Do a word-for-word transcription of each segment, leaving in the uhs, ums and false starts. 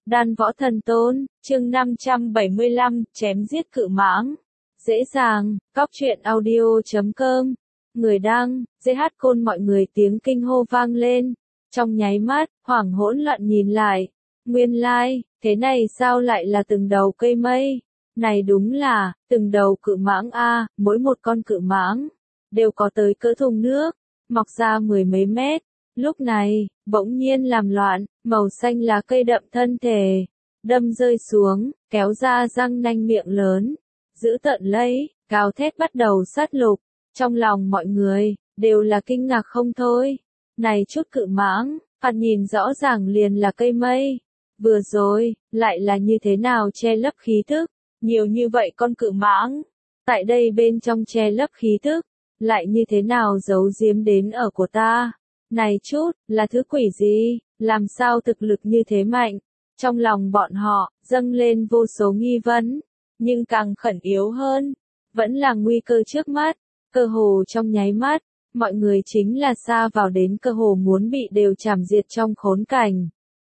Đan Võ Thần Tôn, chương năm trăm bảy mươi lăm, chém giết cự mãng. Dễ dàng, cóc truyện audio chấm com. Người đăng, dê hát côn mọi người tiếng kinh hô vang lên. Trong nháy mắt, hoảng hỗn loạn nhìn lại. Nguyên lai, like, thế này sao lại là từng đầu cây mây? Này đúng là, từng đầu cự mãng a, mỗi một con cự mãng, đều có tới cỡ thùng nước, mọc ra mười mấy mét. Lúc này, bỗng nhiên làm loạn, màu xanh lá cây đậm thân thể, đâm rơi xuống, kéo ra răng nanh miệng lớn, giữ tợn lấy, gào thét bắt đầu sát lục. Trong lòng mọi người, đều là kinh ngạc không thôi. Này chút cự mãng, phạt nhìn rõ ràng liền là cây mây. Vừa rồi, lại là như thế nào che lấp khí thức, nhiều như vậy con cự mãng. Tại đây bên trong che lấp khí thức, lại như thế nào giấu giếm đến ở của ta. Này chút, là thứ quỷ gì, làm sao thực lực như thế mạnh? Trong lòng bọn họ, dâng lên vô số nghi vấn, nhưng càng khẩn yếu hơn, vẫn là nguy cơ trước mắt, cơ hồ trong nháy mắt, mọi người chính là xa vào đến cơ hồ muốn bị đều chảm diệt trong khốn cảnh.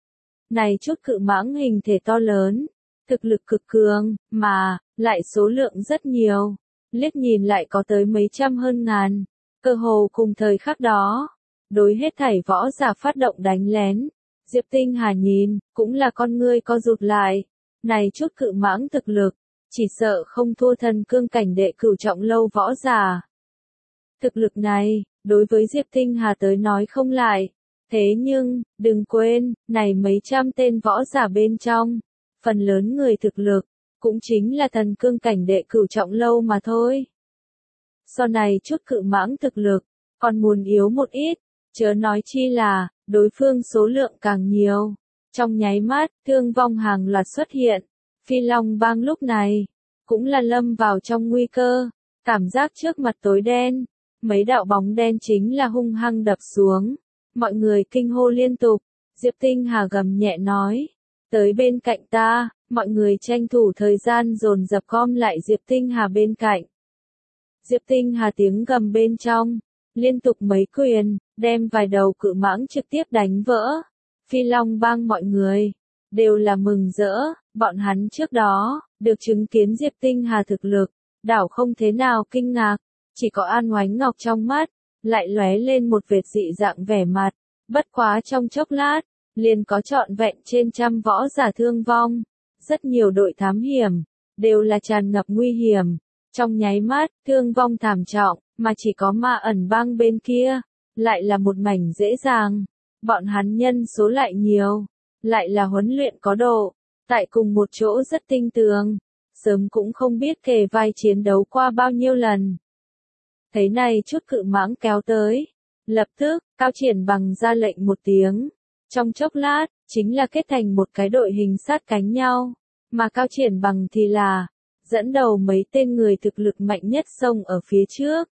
Này chút cự mãng hình thể to lớn, thực lực cực cường, mà, lại số lượng rất nhiều, liếc nhìn lại có tới mấy trăm hơn ngàn, cơ hồ cùng thời khắc đó. Đối hết thảy võ giả phát động đánh lén, Diệp Tinh Hà nhìn, cũng là con ngươi co rụt lại. Này chút cự mãng thực lực, chỉ sợ không thua thần cương cảnh đệ cửu trọng lâu võ giả. Thực lực này, đối với Diệp Tinh Hà tới nói không lại. Thế nhưng, đừng quên, này mấy trăm tên võ giả bên trong, phần lớn người thực lực, cũng chính là thần cương cảnh đệ cửu trọng lâu mà thôi. Sau này chút cự mãng thực lực, còn muốn yếu một ít. Chớ nói chi là, đối phương số lượng càng nhiều. Trong nháy mắt, thương vong hàng loạt xuất hiện. Phi Long Bang lúc này, cũng là lâm vào trong nguy cơ. Cảm giác trước mặt tối đen. Mấy đạo bóng đen chính là hung hăng đập xuống. Mọi người kinh hô liên tục. Diệp Tinh Hà gầm nhẹ nói. Tới bên cạnh ta, mọi người tranh thủ thời gian dồn dập gom lại Diệp Tinh Hà bên cạnh. Diệp Tinh Hà tiếng gầm bên trong. Liên tục mấy quyền, đem vài đầu cự mãng trực tiếp đánh vỡ. Phi Long Bang mọi người, đều là mừng rỡ, bọn hắn trước đó, được chứng kiến Diệp Tinh Hà thực lực, đảo không thế nào kinh ngạc, chỉ có An Oánh Ngọc trong mắt, lại lóe lên một vệt dị dạng vẻ mặt, bất quá trong chốc lát, liền có trọn vẹn trên trăm võ giả thương vong, rất nhiều đội thám hiểm, đều là tràn ngập nguy hiểm, trong nháy mắt, thương vong thảm trọng. Mà chỉ có Ma Ẩn Bang bên kia, lại là một mảnh dễ dàng. Bọn hắn nhân số lại nhiều, lại là huấn luyện có độ, tại cùng một chỗ rất tinh tường, sớm cũng không biết kề vai chiến đấu qua bao nhiêu lần. Thấy này chút cự mãng kéo tới, lập tức, Cao Triển Bằng ra lệnh một tiếng, trong chốc lát, chính là kết thành một cái đội hình sát cánh nhau, mà Cao Triển Bằng thì là dẫn đầu mấy tên người thực lực mạnh nhất xông ở phía trước.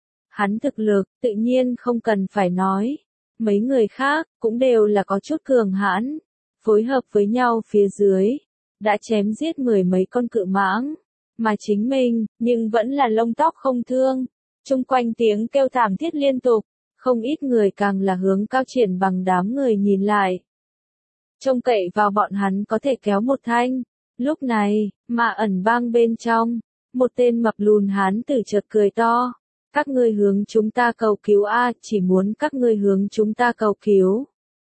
Hắn thực lực, tự nhiên không cần phải nói. Mấy người khác, cũng đều là có chút cường hãn. Phối hợp với nhau phía dưới. Đã chém giết mười mấy con cự mãng. Mà chính mình, nhưng vẫn là lông tóc không thương. Trung quanh tiếng kêu thảm thiết liên tục. Không ít người càng là hướng Cao Triển Bằng đám người nhìn lại. Trông cậy vào bọn hắn có thể kéo một thanh. Lúc này, Ma Ẩn Bang bên trong. Một tên mập lùn hán tử chợt cười to. Các ngươi hướng chúng ta cầu cứu a, chỉ muốn các ngươi hướng chúng ta cầu cứu.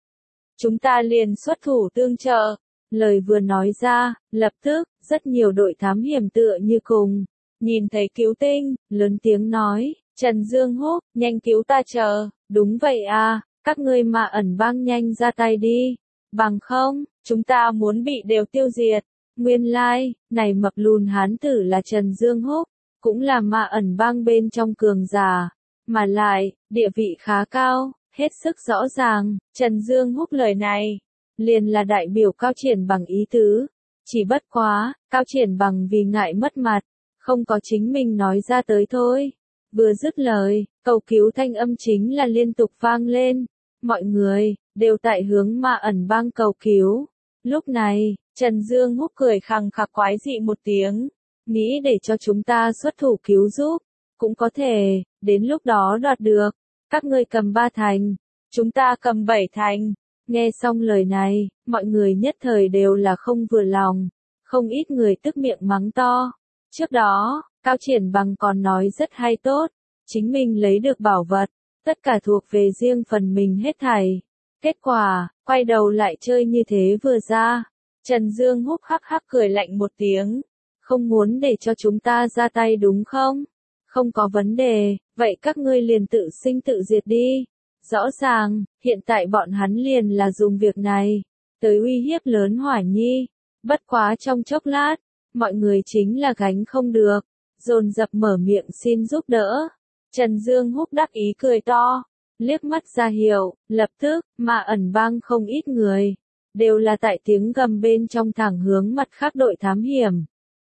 Chúng ta liền xuất thủ tương trợ. Lời vừa nói ra, lập tức, rất nhiều đội thám hiểm tựa như cùng. Nhìn thấy cứu tinh, lớn tiếng nói, Trần Dương Húc, nhanh cứu ta chờ. Đúng vậy à, các ngươi Ma Ẩn Bang nhanh ra tay đi. Bằng không, chúng ta muốn bị đều tiêu diệt. Nguyên lai, like, này mập lùn hán tử là Trần Dương Húc. Cũng là Ma Ẩn Bang bên trong cường giả, mà lại, địa vị khá cao, hết sức rõ ràng. Trần Dương Húc lời này, liền là đại biểu Cao Triển Bằng ý tứ. Chỉ bất quá, Cao Triển Bằng vì ngại mất mặt, không có chính mình nói ra tới thôi. Vừa dứt lời, cầu cứu thanh âm chính là liên tục vang lên. Mọi người, đều tại hướng Ma Ẩn Bang cầu cứu. Lúc này, Trần Dương Húc cười khằng khặc quái dị một tiếng. Nghĩ để cho chúng ta xuất thủ cứu giúp, cũng có thể, đến lúc đó đoạt được, các ngươi cầm ba thành, chúng ta cầm bảy thành, Nghe xong lời này, mọi người nhất thời đều là không vừa lòng, không ít người tức miệng mắng to. Trước đó, Cao Triển Bằng còn nói rất hay tốt, chính mình lấy được bảo vật, tất cả thuộc về riêng phần mình hết thảy. Kết quả, quay đầu lại chơi như thế vừa ra. Trần Dương húc hắc hắc cười lạnh một tiếng. Không muốn để cho chúng ta ra tay đúng không? Không có vấn đề, vậy các ngươi liền tự sinh tự diệt đi. Rõ ràng, hiện tại bọn hắn liền là dùng việc này, tới uy hiếp lớn Hỏa Nhi. Bất quá trong chốc lát, mọi người chính là gánh không được, dồn dập mở miệng xin giúp đỡ. Trần Dương húc đắc ý cười to, liếc mắt ra hiệu, lập tức, mà ẩn bang không ít người, đều là tại tiếng gầm bên trong thẳng hướng mặt khác đội thám hiểm.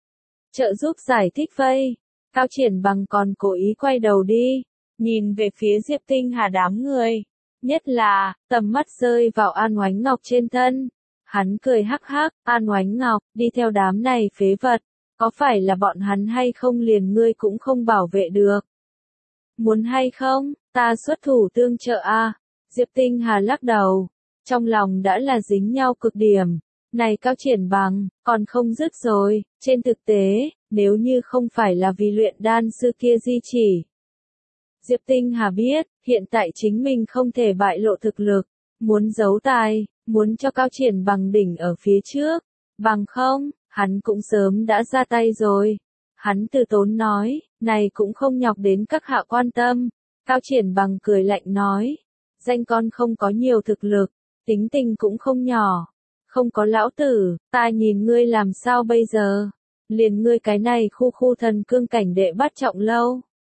Trợ giúp giải thích vây, Cao Triển Bằng còn cố ý quay đầu đi, nhìn về phía Diệp Tinh Hà đám người, nhất là, tầm mắt rơi vào An Oánh Ngọc trên thân. Hắn cười hắc hắc, An Oánh Ngọc, đi theo đám này phế vật, có phải là bọn hắn hay không liền ngươi cũng không bảo vệ được? Muốn hay không, ta xuất thủ tương trợ a. Diệp Tinh Hà lắc đầu, trong lòng đã là dính nhau cực điểm. Này Cao Triển Bằng, còn không dứt rồi, trên thực tế, nếu như không phải là vì luyện đan sư kia di chỉ. Diệp Tinh Hà biết, hiện tại chính mình không thể bại lộ thực lực, muốn giấu tài, muốn cho Cao Triển Bằng đỉnh ở phía trước, bằng không, hắn cũng sớm đã ra tay rồi. Hắn từ tốn nói, này cũng không nhọc đến các hạ quan tâm. Cao Triển Bằng cười lạnh nói, danh con không có nhiều thực lực, tính tình cũng không nhỏ. Không có lão tử, ta nhìn ngươi làm sao bây giờ? Liền ngươi cái này khu khu thần cương cảnh đệ bắt trọng lâu.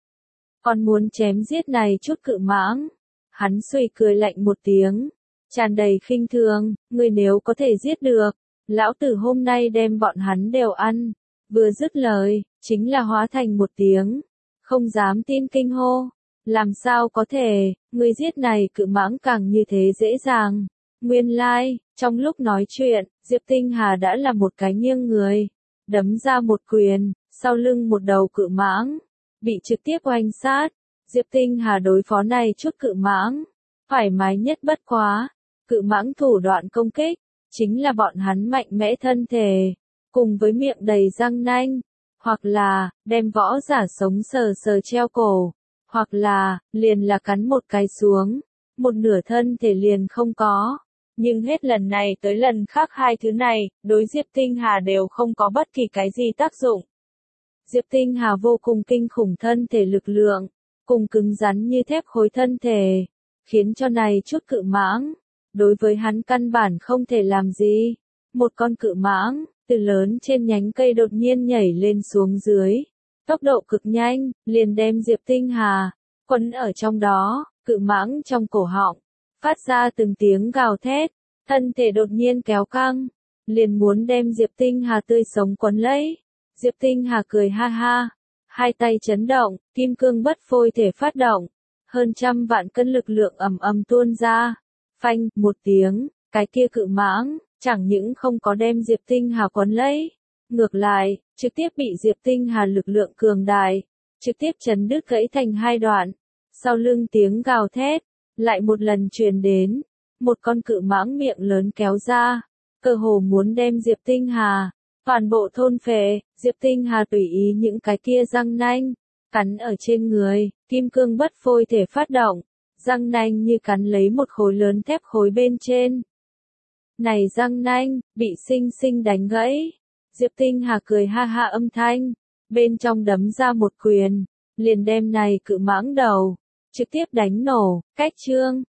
Còn muốn chém giết này chút cự mãng. Hắn suy cười lạnh một tiếng, tràn đầy khinh thường, ngươi nếu có thể giết được, lão tử hôm nay đem bọn hắn đều ăn. Vừa dứt lời, chính là hóa thành một tiếng, không dám tin kinh hô. Làm sao có thể, ngươi giết này cự mãng càng như thế dễ dàng. Nguyên lai, like, trong lúc nói chuyện, Diệp Tinh Hà đã là một cái nghiêng người, đấm ra một quyền, sau lưng một đầu cự mãng, bị trực tiếp oanh sát. Diệp Tinh Hà đối phó này chút cự mãng, thoải mái nhất bất quá. Cự mãng thủ đoạn công kích, chính là bọn hắn mạnh mẽ thân thể, cùng với miệng đầy răng nanh, hoặc là, đem võ giả sống sờ sờ treo cổ, hoặc là, liền là cắn một cái xuống, một nửa thân thể liền không có. Nhưng hết lần này tới lần khác hai thứ này, đối Diệp Tinh Hà đều không có bất kỳ cái gì tác dụng. Diệp Tinh Hà vô cùng kinh khủng thân thể lực lượng, cùng cứng rắn như thép khối thân thể, khiến cho này chút cự mãng, đối với hắn căn bản không thể làm gì. Một con cự mãng, từ lớn trên nhánh cây đột nhiên nhảy lên xuống dưới, tốc độ cực nhanh, liền đem Diệp Tinh Hà quấn ở trong đó. Cự mãng trong cổ họng phát ra từng tiếng gào thét, thân thể đột nhiên kéo căng, liền muốn đem Diệp Tinh Hà tươi sống quấn lấy. Diệp Tinh Hà cười ha ha, hai tay chấn động, kim cương bất phôi thể phát động, hơn trăm vạn cân lực lượng ầm ầm tuôn ra. Phanh, một tiếng, cái kia cự mãng chẳng những không có đem Diệp Tinh Hà quấn lấy, ngược lại, trực tiếp bị Diệp Tinh Hà lực lượng cường đại trực tiếp chấn đứt gãy thành hai đoạn. Sau lưng tiếng gào thét lại một lần truyền đến, một con cự mãng miệng lớn kéo ra, cơ hồ muốn đem Diệp Tinh Hà toàn bộ thôn phệ. Diệp Tinh Hà tùy ý những cái kia răng nanh cắn ở trên người, kim cương bất phôi thể phát động, răng nanh như cắn lấy một khối lớn thép khối bên trên. Này răng nanh bị sinh sinh đánh gãy. Diệp Tinh Hà cười ha ha âm thanh, bên trong đấm ra một quyền, liền đem này cự mãng đầu trực tiếp đánh nổ. Cách chương